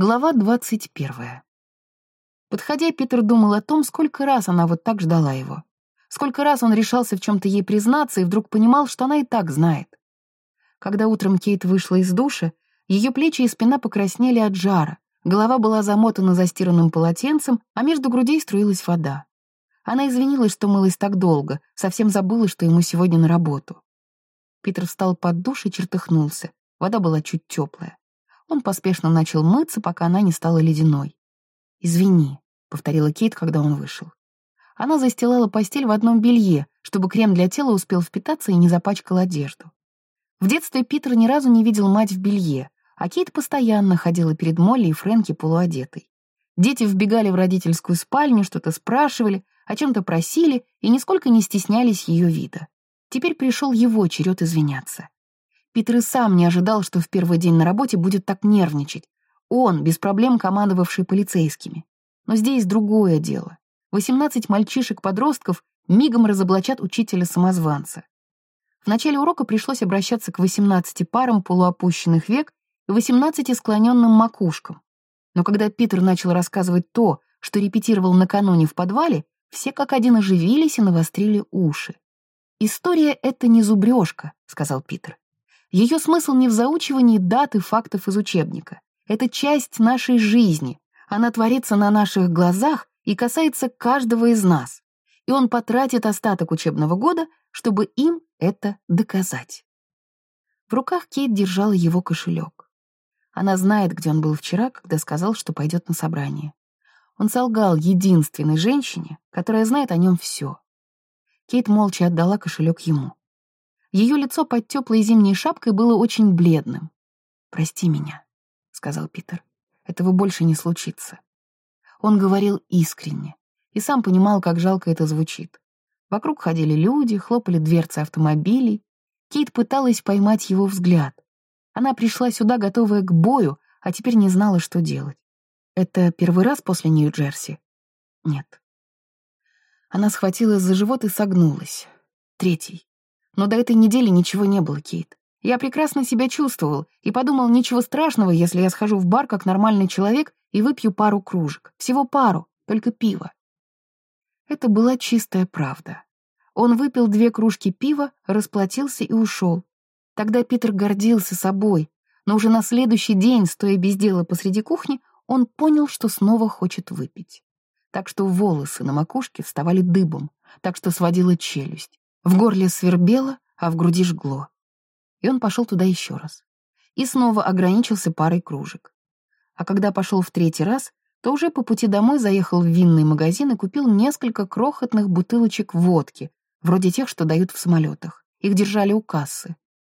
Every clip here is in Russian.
Глава 21. Подходя, Питер думал о том, сколько раз она вот так ждала его. Сколько раз он решался в чем-то ей признаться и вдруг понимал, что она и так знает. Когда утром Кейт вышла из душа, ее плечи и спина покраснели от жара, голова была замотана застиранным полотенцем, а между грудей струилась вода. Она извинилась, что мылась так долго, совсем забыла, что ему сегодня на работу. Питер встал под душ и чертыхнулся. Вода была чуть теплая. Он поспешно начал мыться, пока она не стала ледяной. «Извини», — повторила Кейт, когда он вышел. Она застилала постель в одном белье, чтобы крем для тела успел впитаться и не запачкал одежду. В детстве Питер ни разу не видел мать в белье, а Кейт постоянно ходила перед Молли и Фрэнки полуодетой. Дети вбегали в родительскую спальню, что-то спрашивали, о чем-то просили и нисколько не стеснялись ее вида. Теперь пришел его черед извиняться. Питер и сам не ожидал, что в первый день на работе будет так нервничать. Он, без проблем командовавший полицейскими. Но здесь другое дело. 18 мальчишек-подростков мигом разоблачат учителя-самозванца. В начале урока пришлось обращаться к 18 парам полуопущенных век и 18 склоненным макушкам. Но когда Питер начал рассказывать то, что репетировал накануне в подвале, все как один оживились и навострили уши. «История — это не зубрежка», — сказал Питер. Ее смысл не в заучивании дат и фактов из учебника. Это часть нашей жизни. Она творится на наших глазах и касается каждого из нас. И он потратит остаток учебного года, чтобы им это доказать. В руках Кейт держала его кошелек. Она знает, где он был вчера, когда сказал, что пойдет на собрание. Он солгал единственной женщине, которая знает о нем все. Кейт молча отдала кошелек ему. Ее лицо под теплой зимней шапкой было очень бледным. «Прости меня», — сказал Питер. «Этого больше не случится». Он говорил искренне и сам понимал, как жалко это звучит. Вокруг ходили люди, хлопали дверцы автомобилей. Кейт пыталась поймать его взгляд. Она пришла сюда, готовая к бою, а теперь не знала, что делать. «Это первый раз после Нью-Джерси?» «Нет». Она схватилась за живот и согнулась. «Третий. Но до этой недели ничего не было, Кейт. Я прекрасно себя чувствовал и подумал, ничего страшного, если я схожу в бар как нормальный человек и выпью пару кружек. Всего пару, только пиво». Это была чистая правда. Он выпил 2 кружки пива, расплатился и ушел. Тогда Питер гордился собой, но уже на следующий день, стоя без дела посреди кухни, он понял, что снова хочет выпить. Так что волосы на макушке вставали дыбом, так что сводила челюсть. В горле свербело, а в груди жгло. И он пошел туда еще раз. И снова ограничился парой кружек. А когда пошел в 3-й раз, то уже по пути домой заехал в винный магазин и купил несколько крохотных бутылочек водки, вроде тех, что дают в самолетах. Их держали у кассы.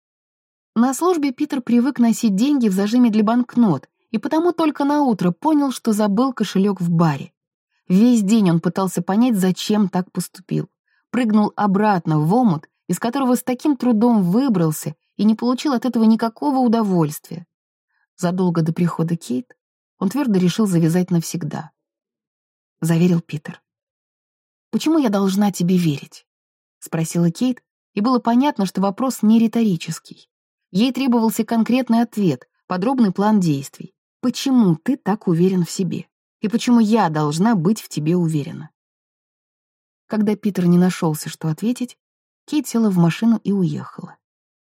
На службе Питер привык носить деньги в зажиме для банкнот, и потому только наутро понял, что забыл кошелек в баре. Весь день он пытался понять, зачем так поступил. Прыгнул обратно в омут, из которого с таким трудом выбрался и не получил от этого никакого удовольствия. Задолго до прихода Кейт он твердо решил завязать навсегда. Заверил Питер. «Почему я должна тебе верить?» — спросила Кейт, и было понятно, что вопрос не риторический. Ей требовался конкретный ответ, подробный план действий. «Почему ты так уверен в себе? И почему я должна быть в тебе уверена?» Когда Питер не нашелся, что ответить, Кейт села в машину и уехала.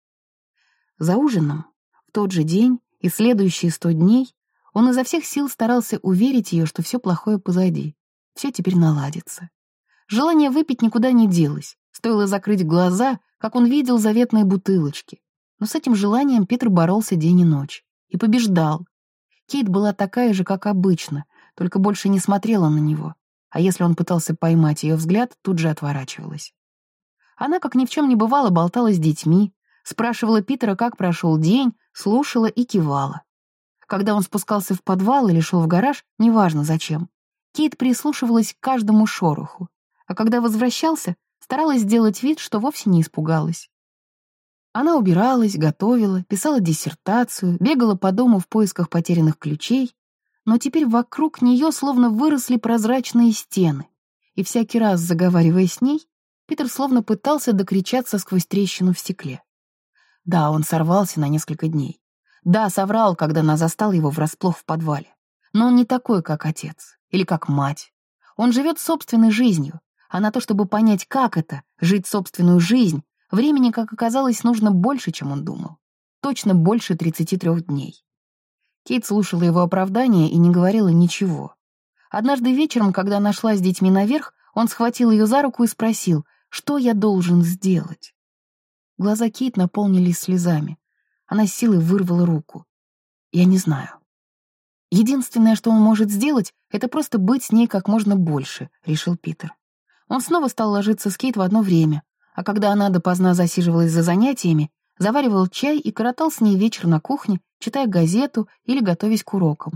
За ужином, в тот же день и следующие 100 дней, он изо всех сил старался уверить ее, что все плохое позади, все теперь наладится. Желание выпить никуда не делось, стоило закрыть глаза, как он видел заветные бутылочки. Но с этим желанием Питер боролся день и ночь. И побеждал. Кейт была такая же, как обычно, только больше не смотрела на него. А если он пытался поймать ее взгляд, тут же отворачивалась. Она, как ни в чем не бывало, болтала с детьми, спрашивала Питера, как прошел день, слушала и кивала. Когда он спускался в подвал или шел в гараж, неважно зачем, Кейт прислушивалась к каждому шороху, а когда возвращался, старалась сделать вид, что вовсе не испугалась. Она убиралась, готовила, писала диссертацию, бегала по дому в поисках потерянных ключей, но теперь вокруг нее словно выросли прозрачные стены, и всякий раз, заговаривая с ней, Питер словно пытался докричаться сквозь трещину в стекле. Да, он сорвался на несколько дней. Да, соврал, когда она застала его врасплох в подвале. Но он не такой, как отец или как мать. Он живет собственной жизнью, а на то, чтобы понять, как это — жить собственную жизнь, времени, как оказалось, нужно больше, чем он думал. Точно больше 33 дней. Кейт слушала его оправдания и не говорила ничего. Однажды вечером, когда она шла с детьми наверх, он схватил ее за руку и спросил, что я должен сделать. Глаза Кейт наполнились слезами. Она с силой вырвала руку. «Я не знаю». «Единственное, что он может сделать, это просто быть с ней как можно больше», — решил Питер. Он снова стал ложиться с Кейт в одно время, а когда она допоздна засиживалась за занятиями, заваривал чай и коротал с ней вечер на кухне, читая газету или готовясь к урокам.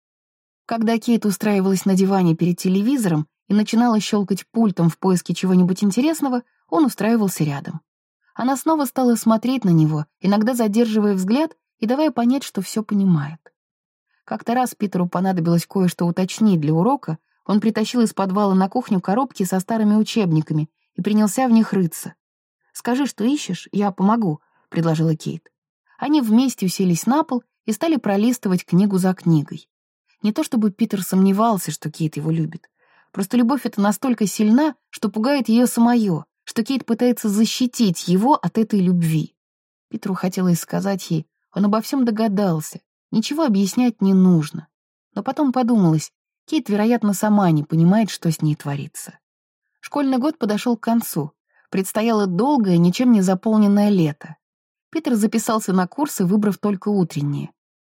Когда Кейт устраивалась на диване перед телевизором и начинала щелкать пультом в поиске чего-нибудь интересного, он устраивался рядом. Она снова стала смотреть на него, иногда задерживая взгляд и давая понять, что все понимает. Как-то раз Питеру понадобилось кое-что уточнить для урока, он притащил из подвала на кухню коробки со старыми учебниками и принялся в них рыться. «Скажи, что ищешь, я помогу», — предложила Кейт. Они вместе уселись на пол и стали пролистывать книгу за книгой. Не то чтобы Питер сомневался, что Кейт его любит. Просто любовь эта настолько сильна, что пугает ее самое, что Кейт пытается защитить его от этой любви. Питеру хотелось сказать ей, он обо всем догадался, ничего объяснять не нужно. Но потом подумалось, Кейт, вероятно, сама не понимает, что с ней творится. Школьный год подошел к концу. Предстояло долгое, ничем не заполненное лето. Питер записался на курсы, выбрав только утренние.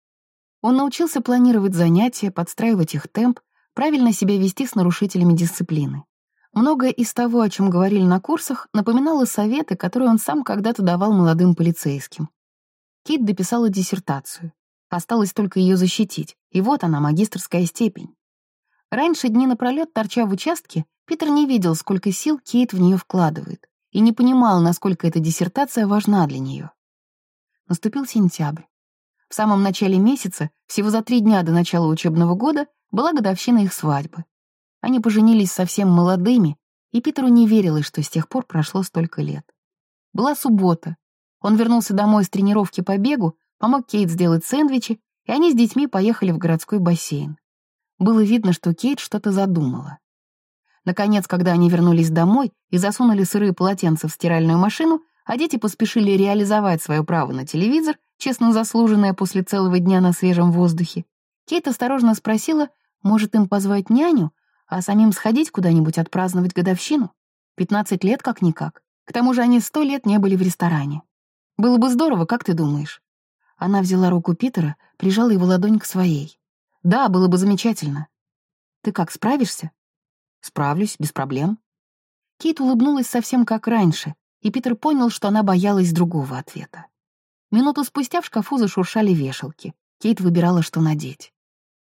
Он научился планировать занятия, подстраивать их темп, правильно себя вести с нарушителями дисциплины. Многое из того, о чем говорили на курсах, напоминало советы, которые он сам когда-то давал молодым полицейским. Кейт дописала диссертацию. Осталось только ее защитить, и вот она, магистерская степень. Раньше, дни напролет, торча в участке, Питер не видел, сколько сил Кейт в нее вкладывает, и не понимал, насколько эта диссертация важна для нее. Наступил сентябрь. В самом начале месяца, всего за 3 дня до начала учебного года, была годовщина их свадьбы. Они поженились совсем молодыми, и Питеру не верилось, что с тех пор прошло столько лет. Была суббота. Он вернулся домой с тренировки по бегу, помог Кейт сделать сэндвичи, и они с детьми поехали в городской бассейн. Было видно, что Кейт что-то задумала. Наконец, когда они вернулись домой и засунули сырые полотенца в стиральную машину, а дети поспешили реализовать свое право на телевизор, честно заслуженное после целого дня на свежем воздухе, Кейт осторожно спросила, может им позвать няню, а самим сходить куда-нибудь отпраздновать годовщину? 15 лет как-никак. К тому же они 100 лет не были в ресторане. Было бы здорово, как ты думаешь? Она взяла руку Питера, прижала его ладонь к своей. Да, было бы замечательно. Ты как, справишься? Справлюсь, без проблем. Кейт улыбнулась совсем как раньше, и Питер понял, что она боялась другого ответа. Минуту спустя в шкафу зашуршали вешалки. Кейт выбирала, что надеть.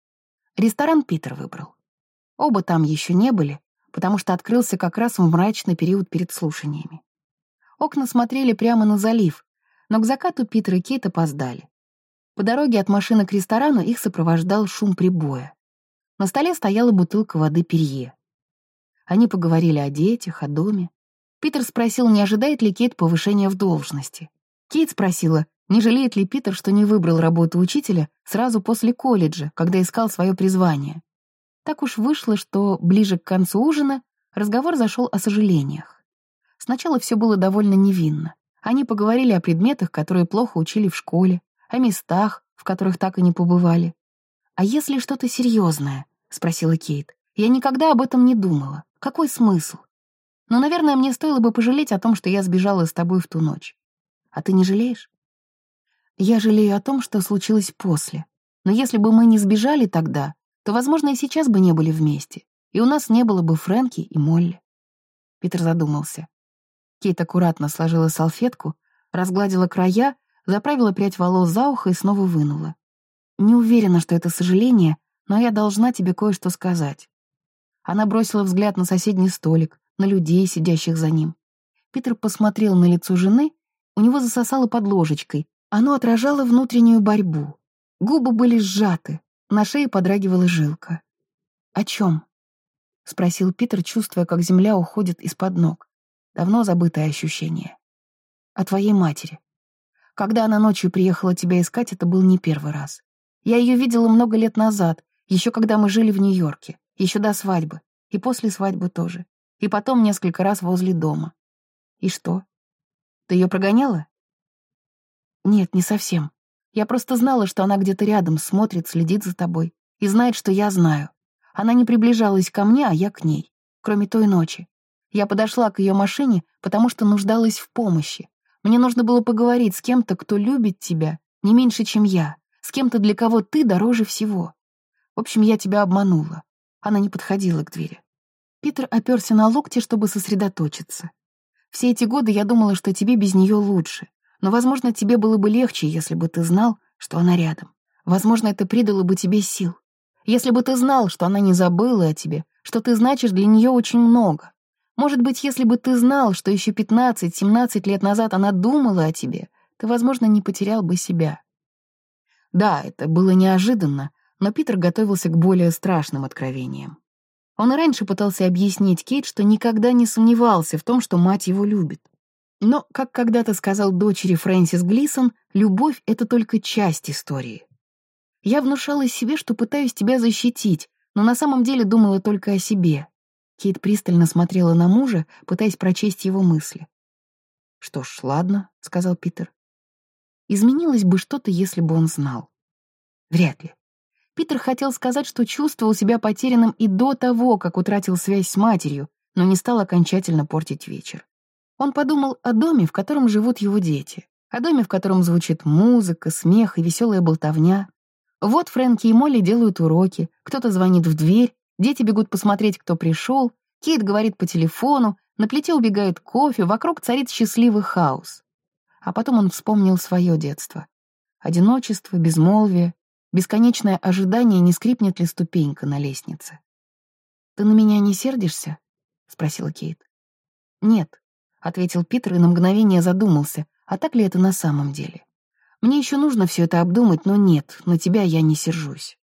Ресторан Питер выбрал. Оба там еще не были, потому что открылся как раз в мрачный период перед слушаниями. Окна смотрели прямо на залив, но к закату Питер и Кейт опоздали. По дороге от машины к ресторану их сопровождал шум прибоя. На столе стояла бутылка воды Перье. Они поговорили о детях, о доме. Питер спросил, не ожидает ли Кейт повышения в должности. Кейт спросила, не жалеет ли Питер, что не выбрал работу учителя сразу после колледжа, когда искал свое призвание. Так уж вышло, что ближе к концу ужина разговор зашел о сожалениях. Сначала все было довольно невинно. Они поговорили о предметах, которые плохо учили в школе, о местах, в которых так и не побывали. «А если что-то серьезное?» — спросила Кейт. «Я никогда об этом не думала. Какой смысл? Но, наверное, мне стоило бы пожалеть о том, что я сбежала с тобой в ту ночь. А ты не жалеешь?» «Я жалею о том, что случилось после. Но если бы мы не сбежали тогда, то, возможно, и сейчас бы не были вместе, и у нас не было бы Фрэнки и Молли». Питер задумался. Кейт аккуратно сложила салфетку, разгладила края, заправила прядь волос за ухо и снова вынула. «Не уверена, что это сожаление, но я должна тебе кое-что сказать». Она бросила взгляд на соседний столик, на людей, сидящих за ним. Питер посмотрел на лицо жены, у него засосало под ложечкой, оно отражало внутреннюю борьбу. Губы были сжаты, на шее подрагивала жилка. «О чем?» — спросил Питер, чувствуя, как земля уходит из-под ног. Давно забытое ощущение. «О твоей матери. Когда она ночью приехала тебя искать, это был не первый раз. Я ее видела много лет назад, Еще когда мы жили в Нью-Йорке, еще до свадьбы, и после свадьбы тоже, и потом несколько раз возле дома. И что? Ты ее прогоняла? Нет, не совсем. Я просто знала, что она где-то рядом, смотрит, следит за тобой и знает, что я знаю. Она не приближалась ко мне, а я к ней. Кроме той ночи. Я подошла к ее машине, потому что нуждалась в помощи. Мне нужно было поговорить с кем-то, кто любит тебя, не меньше, чем я, с кем-то, для кого ты дороже всего. В общем, я тебя обманула. Она не подходила к двери. Питер оперся на локти, чтобы сосредоточиться. Все эти годы я думала, что тебе без нее лучше. Но, возможно, тебе было бы легче, если бы ты знал, что она рядом. Возможно, это придало бы тебе сил. Если бы ты знал, что она не забыла о тебе, что ты значишь для нее очень много. Может быть, если бы ты знал, что еще 15-17 лет назад она думала о тебе, ты, возможно, не потерял бы себя. Да, это было неожиданно, но Питер готовился к более страшным откровениям. Он и раньше пытался объяснить Кейт, что никогда не сомневался в том, что мать его любит. Но, как когда-то сказал дочери Фрэнсис Глисон, любовь — это только часть истории. Я внушала себе, что пытаюсь тебя защитить, но на самом деле думала только о себе. Кейт пристально смотрела на мужа, пытаясь прочесть его мысли. «Что ж, ладно», — сказал Питер. Изменилось бы что-то, если бы он знал. Вряд ли. Питер хотел сказать, что чувствовал себя потерянным и до того, как утратил связь с матерью, но не стал окончательно портить вечер. Он подумал о доме, в котором живут его дети, о доме, в котором звучит музыка, смех и веселая болтовня. Вот Фрэнки и Молли делают уроки, кто-то звонит в дверь, дети бегут посмотреть, кто пришел, Кейт говорит по телефону, на плите убегает кофе, вокруг царит счастливый хаос. А потом он вспомнил свое детство. Одиночество, безмолвие, бесконечное ожидание, не скрипнет ли ступенька на лестнице. «Ты на меня не сердишься?» — спросила Кейт. «Нет», — ответил Питер и на мгновение задумался, а так ли это на самом деле. «Мне еще нужно все это обдумать, но нет, на тебя я не сержусь».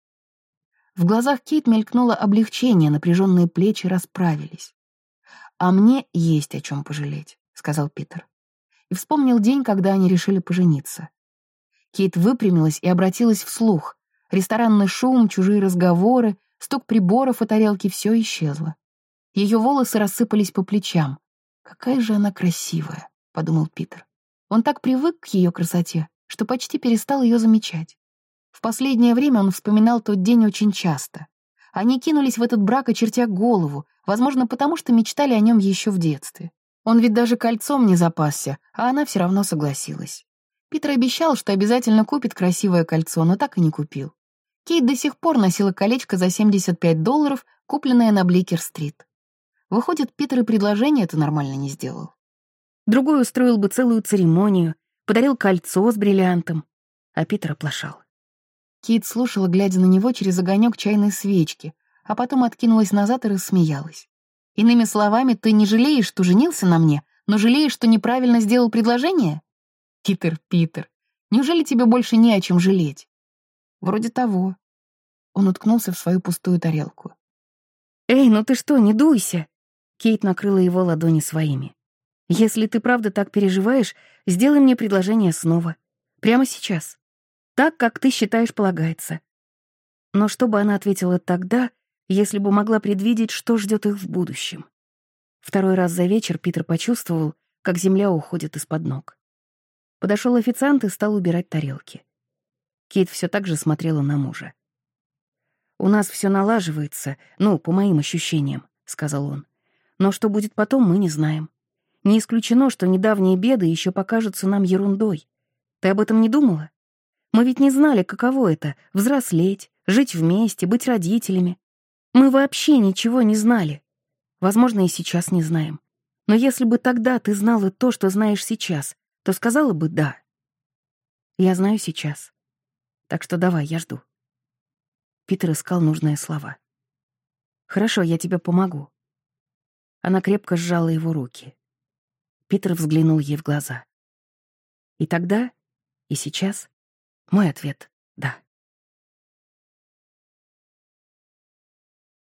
В глазах Кейт мелькнуло облегчение, напряженные плечи расправились. «А мне есть о чем пожалеть», — сказал Питер. И вспомнил день, когда они решили пожениться. Кейт выпрямилась и обратилась вслух. Ресторанный шум, чужие разговоры, стук приборов о тарелке — все исчезло. Ее волосы рассыпались по плечам. «Какая же она красивая», — подумал Питер. Он так привык к ее красоте, что почти перестал ее замечать. В последнее время он вспоминал тот день очень часто. Они кинулись в этот брак, очертя голову, возможно, потому что мечтали о нем еще в детстве. Он ведь даже кольцом не запасся, а она все равно согласилась. Питер обещал, что обязательно купит красивое кольцо, но так и не купил. Кейт до сих пор носила колечко за $75, купленное на Бликер-стрит. Выходит, Питер и предложение это нормально не сделал. Другой устроил бы целую церемонию, подарил кольцо с бриллиантом, а Питер оплошал. Кейт слушала, глядя на него через огонек чайной свечки, а потом откинулась назад и рассмеялась. «Иными словами, ты не жалеешь, что женился на мне, но жалеешь, что неправильно сделал предложение?» Питер, неужели тебе больше не о чем жалеть?» «Вроде того». Он уткнулся в свою пустую тарелку. «Эй, ну ты что, не дуйся!» Кейт накрыла его ладони своими. «Если ты правда так переживаешь, сделай мне предложение снова. Прямо сейчас. Так, как ты считаешь полагается». Но что бы она ответила тогда, если бы могла предвидеть, что ждет их в будущем? Второй раз за вечер Питер почувствовал, как земля уходит из-под ног. Подошел официант и стал убирать тарелки. Кейт все так же смотрела на мужа. «У нас все налаживается, по моим ощущениям», — сказал он. «Но что будет потом, мы не знаем. Не исключено, что недавние беды еще покажутся нам ерундой. Ты об этом не думала? Мы ведь не знали, каково это — взрослеть, жить вместе, быть родителями. Мы вообще ничего не знали. Возможно, и сейчас не знаем. Но если бы тогда ты знала то, что знаешь сейчас, то сказала бы «да». Я знаю сейчас. Так что давай, я жду». Питер искал нужные слова. «Хорошо, я тебе помогу». Она крепко сжала его руки. Питер взглянул ей в глаза. «И тогда, и сейчас мой ответ — да».